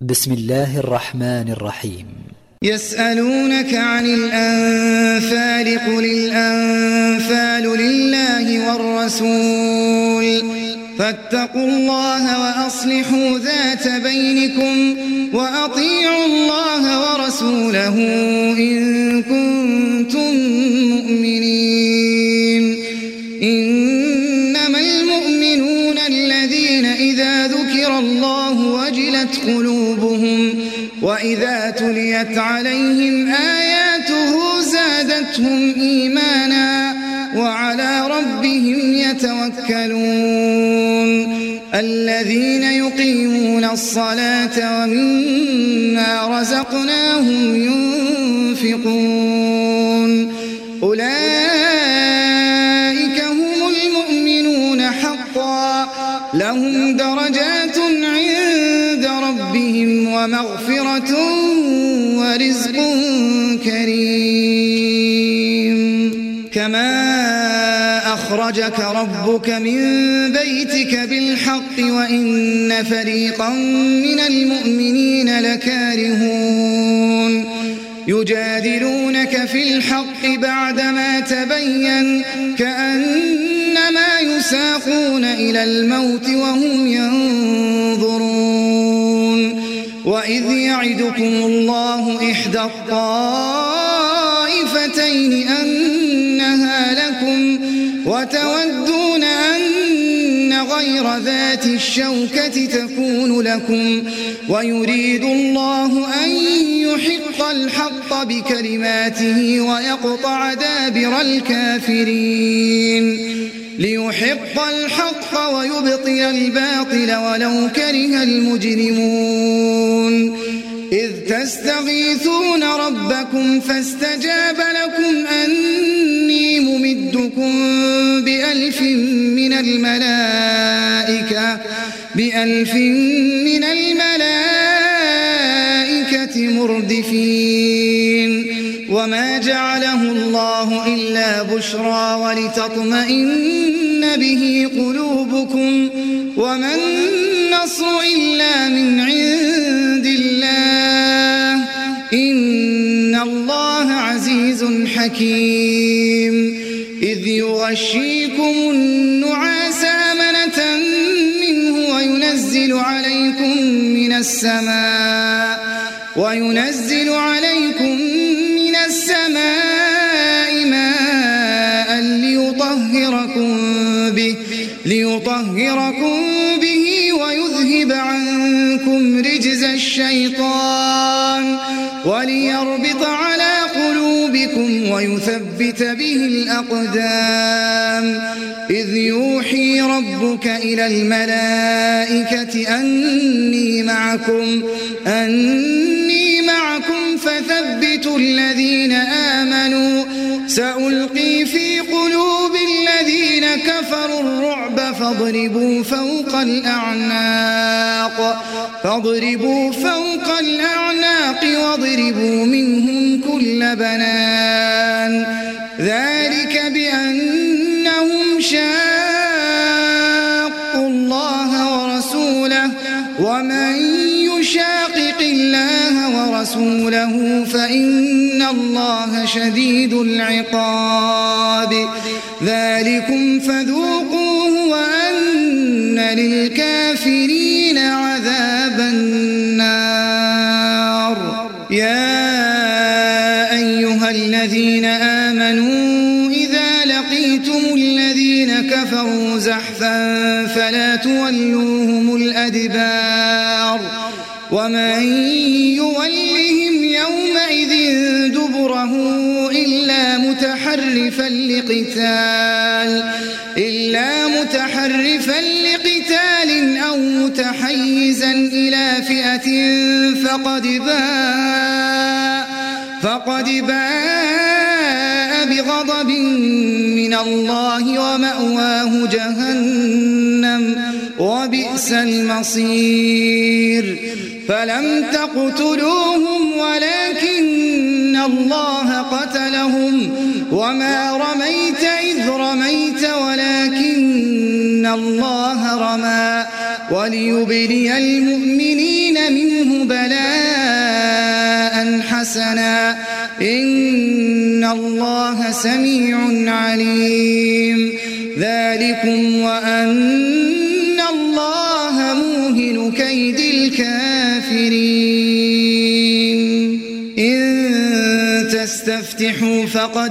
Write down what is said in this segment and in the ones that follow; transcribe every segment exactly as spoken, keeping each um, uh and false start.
بسم الله الرحمن الرحيم. يسألونك عن الأنفال قل الأنفال لله والرسول فاتقوا الله وأصلحوا ذات بينكم وأطيعوا الله ورسوله إن كنتم مؤمنين. إنما المؤمنون الذين إذا ذكر الله وجلت قلوبهم وإذا تليت عليهم آياته زادتهم إيمانا وعلى ربهم يتوكلون. الذين يقيمون الصلاة ومما رزقناهم ينفقون أولئك هم المؤمنون حقا لهم درجات عند ربهم ومغفرة ورزق كريم. كما أخرجك ربك من بيتك بالحق وإن فريقا من المؤمنين لكارهون يجادلونك في الحق بعدما تبين كأنما يساقون إلى الموت وهم ينظرون. وإذ يعدكم الله إحدى الطائفتين أنها لكم وتودون أن غير ذات الشوكة تكون لكم ويريد الله أن يحق الحق بكلماته ويقطع دابر الكافرين ليحق الحق ويبطل الباطل ولو كره المجرمون. إذ تستغيثون ربكم فاستجاب لكم أني ممدكم بألف من الملائكة بألف من الملائكة مردفين. وما جعله الله إلا بشرى ولتطمئن به قلوبكم وما النصر إلا من عند الله إن الله عزيز حكيم. إذ يغشيكم النعاس أمنة منه وينزل عليكم من السماء وينزل عليكم من السماء ماء ليطهركم به ليطهركم به ويذهب عنكم رجز الشيطان وليربط على قلوبكم ويثبت به الأقدام. إذ يوحي ربك إلى الملائكة أني معكم أني معكم فثبتوا الذين آمنوا سألقي في قلوب الذين كفروا الرعب فاضربوا فوق الأعناق فاضربوا فوق الأعناق واضربوا منهم كل بنان ذلك بأنهم شاقوا الله ورسوله ومن يشاقق الله ورسوله فإن الله شديد العقاب. ذلكم فذوقوه وأن للكافرين عذاب النار. يا أيها الذين آمنوا إذا لقيتم الذين كفروا زحفا فلا تولوهم الأدبار ومن يولهم يومئذ دبره إلا متحرفا لقتال إلا متحرفا لقتال أو متحيزا إلى فئة فقد باء فقد باء بغضب من الله ومأواه جهنم وبئس المصير. فلم تقتلوهم ولكن الله قتلهم وما رميت إذ رميت ولكن الله رمى وليبلي المؤمنين منه بلاء حسنا إن الله سميع عليم ذلكم وأن الله موهن كيد الكافرين إن تستفتحوا فقد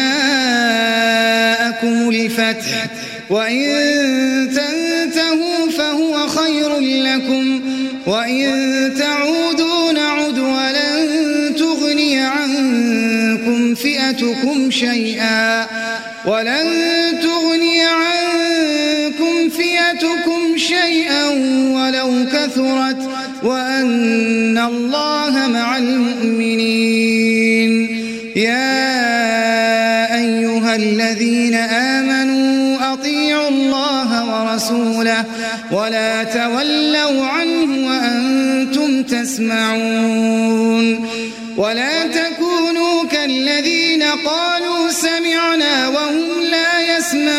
جاءكم الفتح وإن تنتهوا فهو خير لكم وإن تعودوا نعد ولن تغني عنكم فئتكم شيئا ولن تغني عنكم فئتكم شيئا ولو كثرت وأن الله مع المؤمنين يا أيها الذين آمنوا أطيعوا الله ورسوله ولا تولوا عنه وأنتم تسمعون ولا تكونوا كالذين قالوا سمعنا وهم لا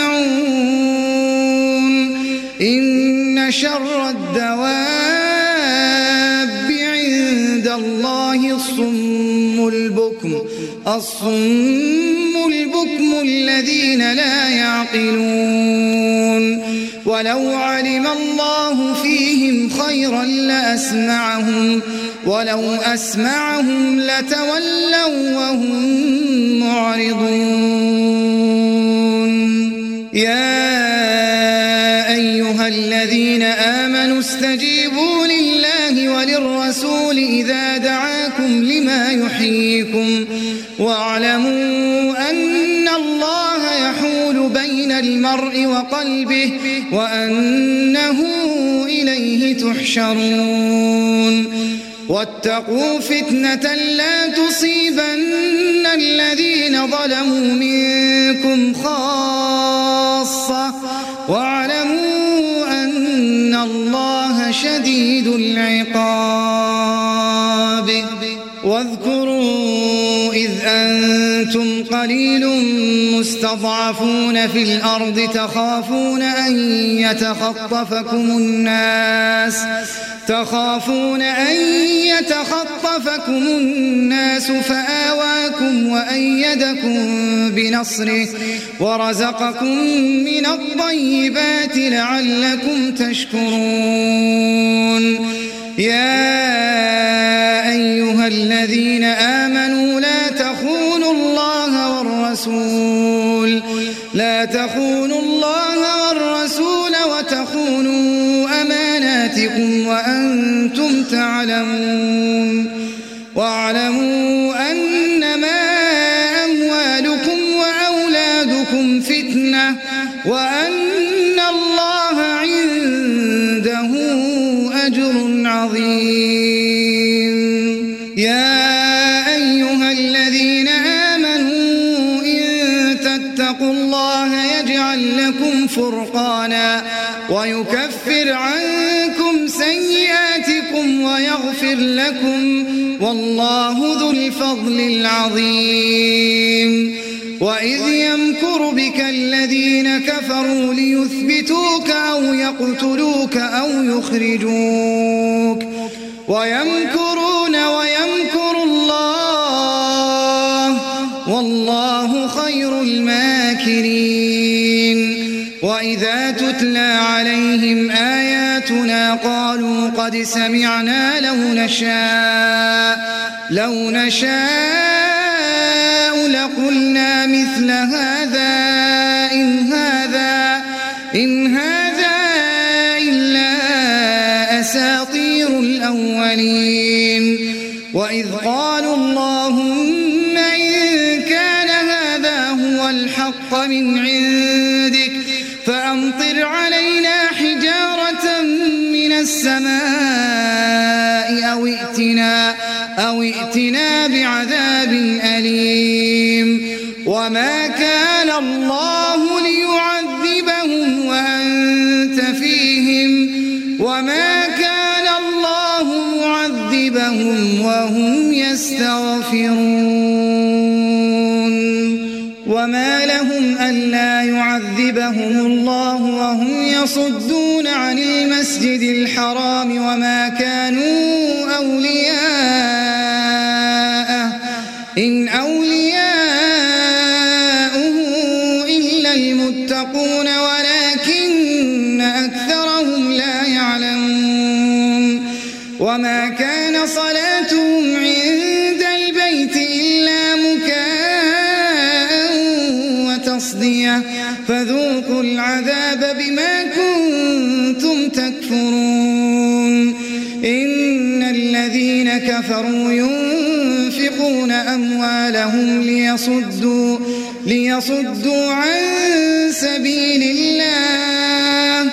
يسمعون إن شر الدواب عند الله الصم البكم الصم البكم الذين لا يعقلون ولو علم الله فيهم خيرا لأسمعهم ولو أسمعهم لتولوا وهم معرضون يا أيها الذين آمنوا استجيبوا لله وللرسول إذا دعاكم لما يحييكم واعلموا أن الله يحول بين المرء وقلبه وأنه إليه تحشرون واتقوا فتنة لا تصيبن الذين ظلموا منكم خاصة واعلموا أن الله شديد العقاب واذكروا إذ أنتم قليل مستضعفون في الأرض تخافون أن يتخطفكم الناس تخافون أن يتخطفكم الناس فآواكم وأيدكم بنصره ورزقكم من الطيبات لعلكم تشكرون يا أيها الذين آمنوا لا تخونوا الله والرسول لا تخونوا الله والرسول وتخونوا أماناتكم وأنتم تعلمون واعلموا أنما أموالكم وأولادكم فتنة وأن الله عنده أجر عظيم يا أيها الذين آمنوا إن تتقوا الله يجعل لكم فرقانا ويكفر عنكم سيئاتكم ويغفر لكم والله ذو الفضل العظيم وإذ يمكر بك الذين كفروا ليثبتوك أو يقتلوك أو يخرجوك ويمكرون ويمكر الله والله خير الماكرين وإذا تتلى عليهم آياتنا قالوا قد سمعنا لو نشاء لو نشاء لقلنا مثل هذا إن هذا إن هذا إلا أساطير الأولين وإذ قالوا اللهم إن كان هذا هو الحق من عندك فأمطر علينا حجارة من السماء أو ائتنا أو ائتنا بعذاب أليم وما كان الله ليعذبهم وأنت فيهم وما كان الله معذبهم وهم يستغفرون وما لهم ألا يعذبهم الله وهم يصدون عن المسجد الحرام وما كانوا إن أولياؤه إلا المتقون ولكن أكثرهم لا يعلمون وما كان صلاتهم عند البيت إلا مكاء وتصدية فذوقوا العذاب بما كنتم تكفرون إن الذين كفروا ينفقون أموالهم ليصدوا, ليصدوا عن سبيل الله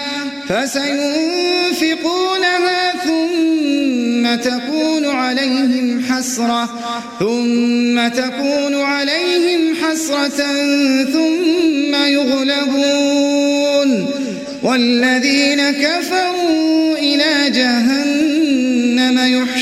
فسينفقونها ثم تكون عليهم حسرة ثم تكون عليهم حسرة ثم يغلبون والذين كفروا إلى جهنم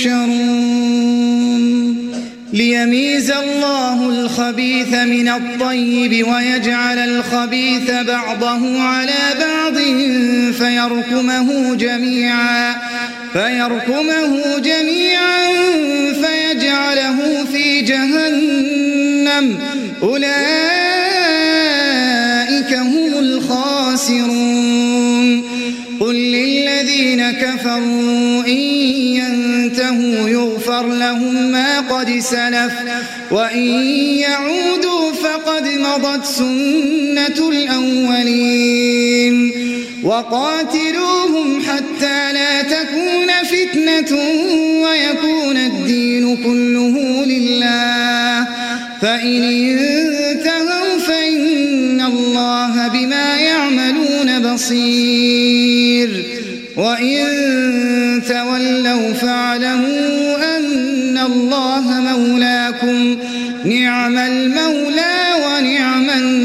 يحشرون ليميز الله الخبيث من الطيب ويجعل الخبيث بعضه على بعض فيركمه جميعا فيركمه جميعا فيجعله في جهنم أولئك هم الخاسرون قل للذين كفروا إن ينتهوا يغفر لهم ما قد سلف وإن يعودوا فقد مضت سنة الأولين وقاتلوهم حتى لا تكون فتنة ويكون الدين كله لله فإن انتهوا فإن الله بما يعملون بصير وإن تولوا فاعلموا أن الله مولاكم نعم المولى ونعم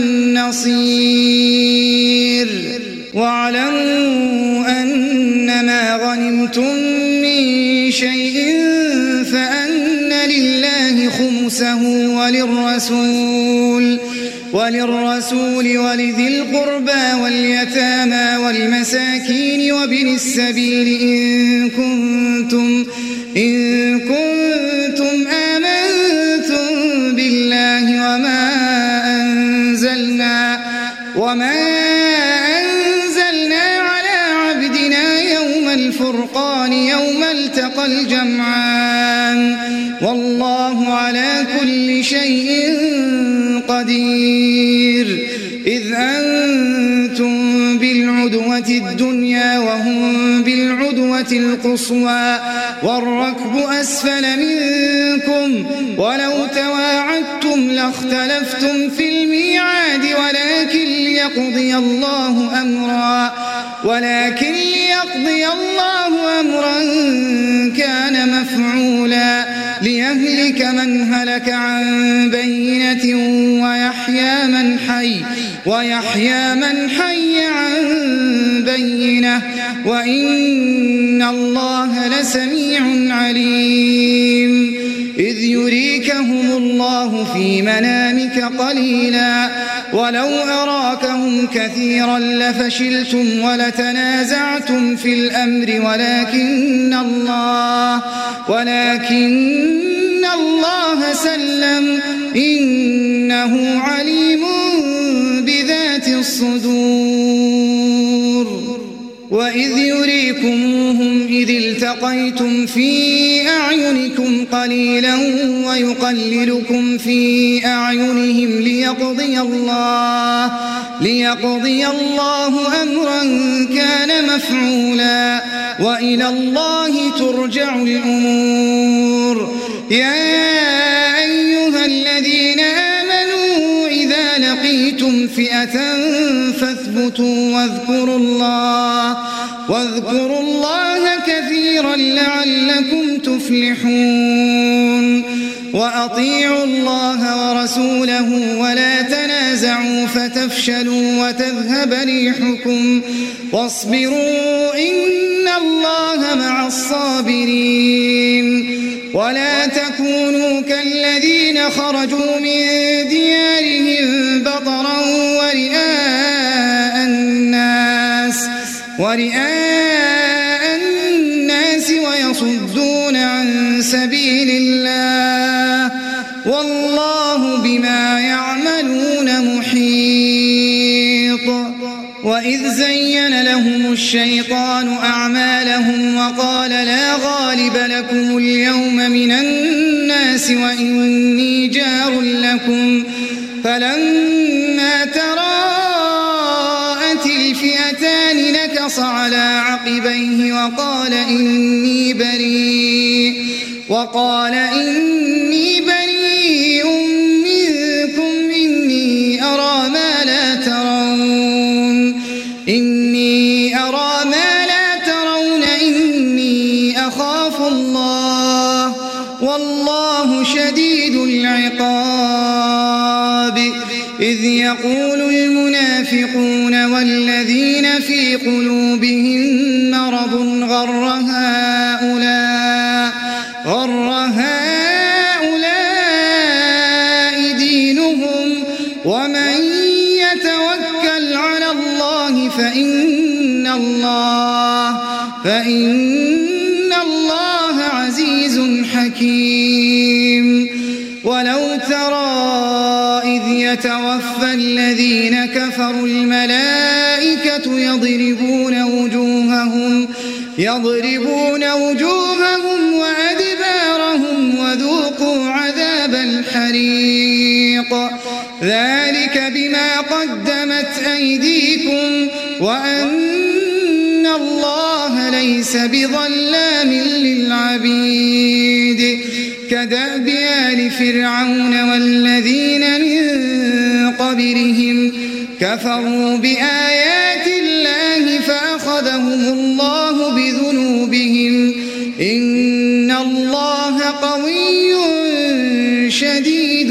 النصير واعلموا أنما غنمتم من شيء فأن لله خمسه وللرسول وللرسول ولذي القربى واليتامى والمساكين وابن السبيل إن كنتم إن كنتم آمنتم بالله وما أنزلنا وما أنزلنا على عبدنا يوم الفرقان يوم التقى الجمعان والله على كل شيء قدير إذ أنتم بالعدوة الدنيا وهم بالعدوة القصوى والركب أسفل منكم ولو تواعدتم لاختلفتم في الميعاد ولكن ليقضي الله أمرا ولكن ليقضي الله أمرا كان مفعولا ليهلك من هلك عن بينة ويحيى من حي ويحيى من حي عن بينة وإن الله لسميع عليم إذ يريكهم الله في منامك قليلا ولو أراكهم كثيرا لفشلتم ولتنازعتم في الأمر ولكن الله ولكن الله سلم إنه عليم بذات الصدور وإذ يريكموهم إذ التقيتم في أعينكم قليلا ويقللكم في أعينهم ليقضي الله ليقضي الله أمرا كان مفعولا وإلى الله ترجع الأمور يا أيها الذين آمنوا إذا لقيتم فئة فاثبتوا واذكروا الله واذكروا الله كثيرا لعلكم تفلحون وأطيعوا الله ورسوله ولا تنازعوا فتفشلوا وتذهب ريحكم واصبروا إن الله مع الصابرين ولا تكونوا كالذين خرجوا من ديارهم بطرا ورئاء الناس ورئاء الناس ويصدون عن سبيل الله والله بما يعملون محيط. وإذ زين لهم الشيطان أعمالهم وقال لا غالب لكم اليوم من الناس وإني جار لكم فلما تراءت الفئتان نكص على عقبيه وقال إني بريء وقال إني بريء منكم إني أرى ما لا ترون إني أرى ما لا ترون إني أخاف الله والله شديد العقاب. إذ يقول المنافقون والذين في قلوبهم مرض غر هؤلاء غر هؤلاء دينهم ومن يتوكل على الله فإن الله فإن الله عزيز حكيم. ولو ترى إذ يتوفى الذين كفروا الملائكة يضربون وجوههم يضربون وجوههم وأدبارهم وذوقوا عذاب الحريق ذلك بما قدمت أيديكم وأن الله ليس بظلام للعبيد. كدأب آل فرعون والذين من قبلهم كفروا بآيات الله فأخذهم الله بذنوبهم إن الله قوي شديد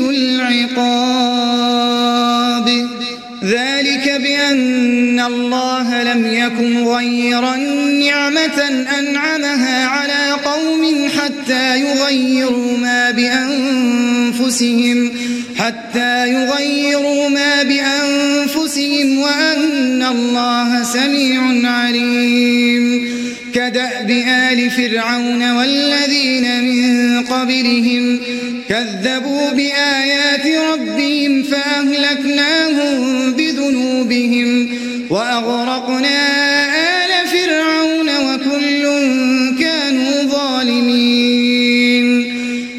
العقاب. ذلك بأن الله لم يكن غيرا نعمة أنعمها على قوم حتى يغيروا ما بأنفسهم حتى يغيروا ما بأنفسهم وأن الله سميع عليم. كدأب آل فرعون والذين من قبلهم كذبوا بآيات ربهم فأهلكناهم بذنوبهم وأغرقنا آل فرعون وكل كانوا ظالمين.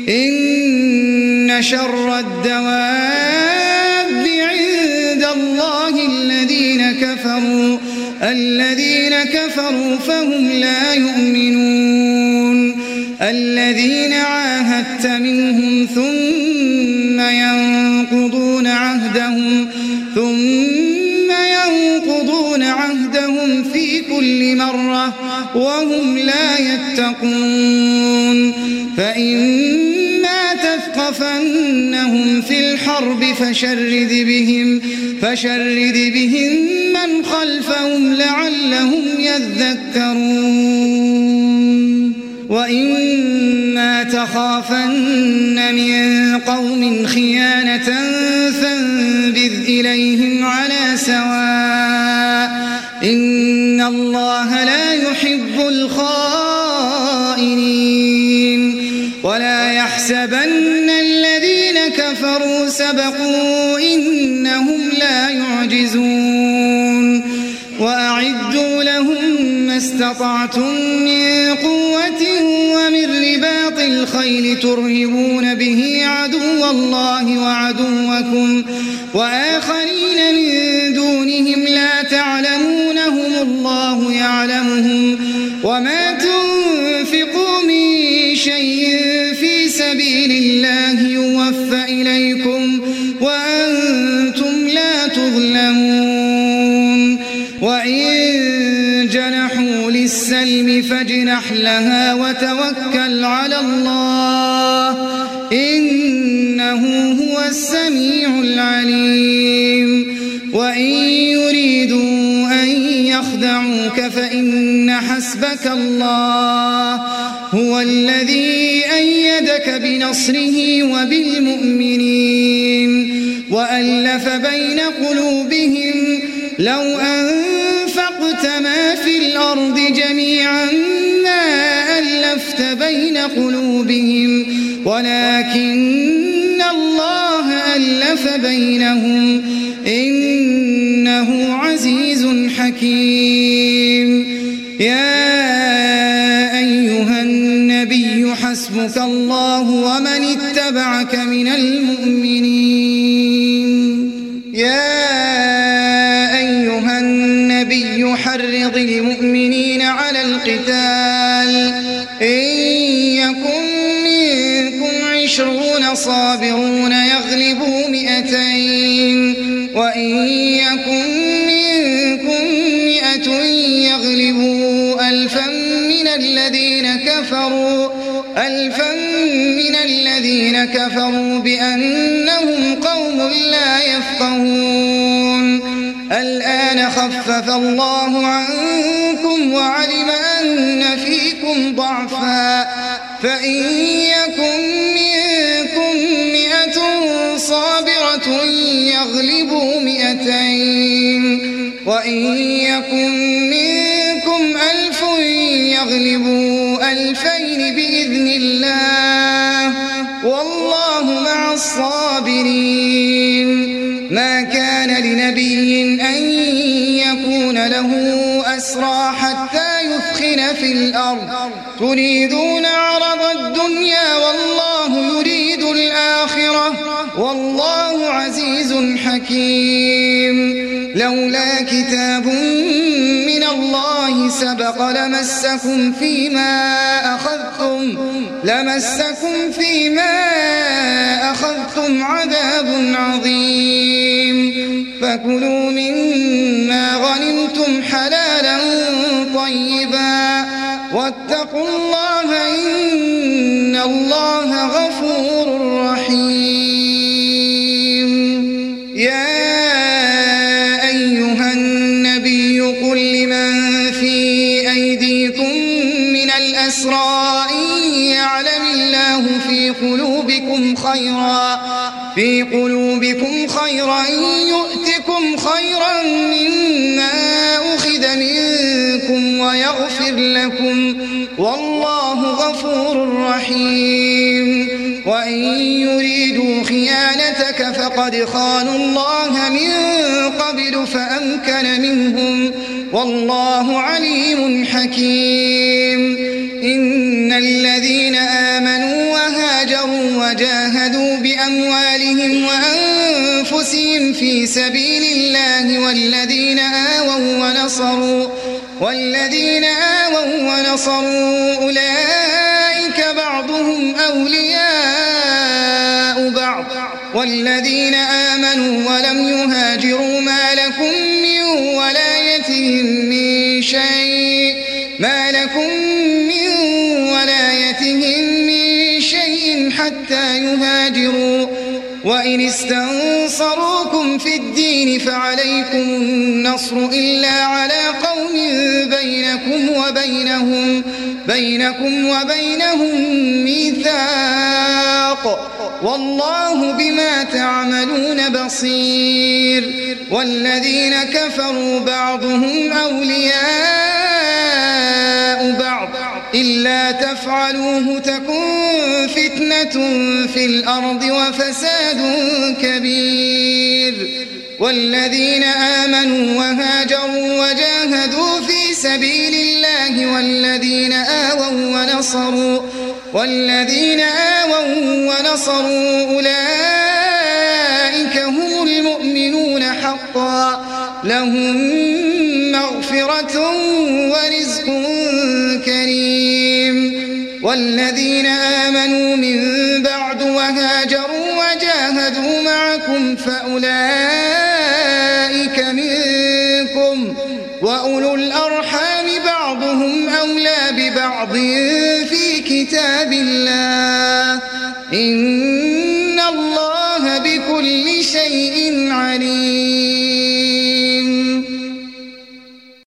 إن شر الدواب عند الله الذين كفروا الذين كفروا فهم لا يؤمنون. الذين عاهدت منهم ثم ينقضون عهدهم ثم ينقضون عهدهم في كل مرة وهم لا يتقون. فإما تثقفنهم في الحرب فشرد بهم فشرد بهم من خلفهم لعلهم يذكرون. وإما تخافن من قوم خيانة فانبذ إليهم على سواء إن الله لا يحب الخائنين. ولا يحسبن الذين كفروا سبقوا إنهم لا يعجزون. وأعدوا لهم ما استطعتم من قوة ومن رباط الخيل ترهبون به عدو الله وعدوكم وآخرين من دونهم لا تعلمونهم الله يعلمهم وما تنفقوا من شيء في سبيل الله يوفى إليكم وأنتم لا تظلمون. وإن جنحوا للسلم فاجنح لها وتوكل على الله إنه هو السميع العليم. وإن يريدوا أن يخدعوك فإن حسبك الله هو الذي أيدك بنصره وبالمؤمنين وألف بين قلوبهم لو أنفقت ما في الأرض جميعا ما ألفت بين قلوبهم ولكن الله ألف بينهم إنه عزيز حكيم. يا أيها النبي حسبك الله ومن اتبعك من المؤمنين. يا أيها النبي حرض المؤمنين على القتال إن يكن منكم عشرون صابرون يغلبوا مئتين وإن يكن منكم مئة يغلبوا ألفا من الذين كفروا ألفا من الذين كفروا بأنهم قوم لا يفقهون. الآن خفف الله عنكم وعلم أن فيكم ضعفا فإن يكن منكم مئة صابرة يغلبوا مئتين وإن يكن منكم ألف يغلبوا ألفين بإذن الله والله مع الصابرين. ما كان لنبي أن يكون له أسرى حتى يثخن في الأرض تريدون عرض الدنيا والله يريد الآخرة والله عزيز حكيم. لولا كتاب من الله سبق لمسكم فيما أخذتم لمسكم فيما أخذتم عذاب عظيم. فكلوا مما غنمتم حلالا طيبا واتقوا الله إن الله غفور رحيم. يا أيها النبي قل لمن في أيديكم من الأسرى إن يعلم الله في قلوبكم خيرا في قلوبكم خيرا يؤتكم خيرا مما أخذ منكم ويغفر لكم والله غفور رحيم. وإن يريدوا خيانتك فقد خانوا الله من قبل فأمكن منهم والله عليم حكيم. إن الذين آمنوا وهاجروا وجاهدوا بأموالهم وأنفسهم في سبيل الله والذين آووا ونصروا والذين آووا ونصروا أولئك بعضهم أولياء بعض والذين آمنوا ولم يهاجروا ما لكم من ولايتهم من شيء ما لكم من ولايتهم من شيء حتى يهاجروا. وإن استنصروكم في الدين فعليكم النصر إلا على قوم بينكم وبينهم بينكم وبينهم ميثاق والله بما تعملون بصير. والذين كفروا بعضهم أولياء بعض إلا تفعلوه تكن فتنة في الأرض وفساد كبير. والذين آمنوا وهاجروا وجاهدوا في سبيل الله والذين آووا ونصروا والذين آووا ونصروا أولئك هم المؤمنون حقا لهم مغفرة ورزق كريم. والذين آمنوا من بعد وهاجروا وجاهدوا معكم فأولئك منكم وأولو الأرحام بعضهم أولى ببعض في كتاب الله إن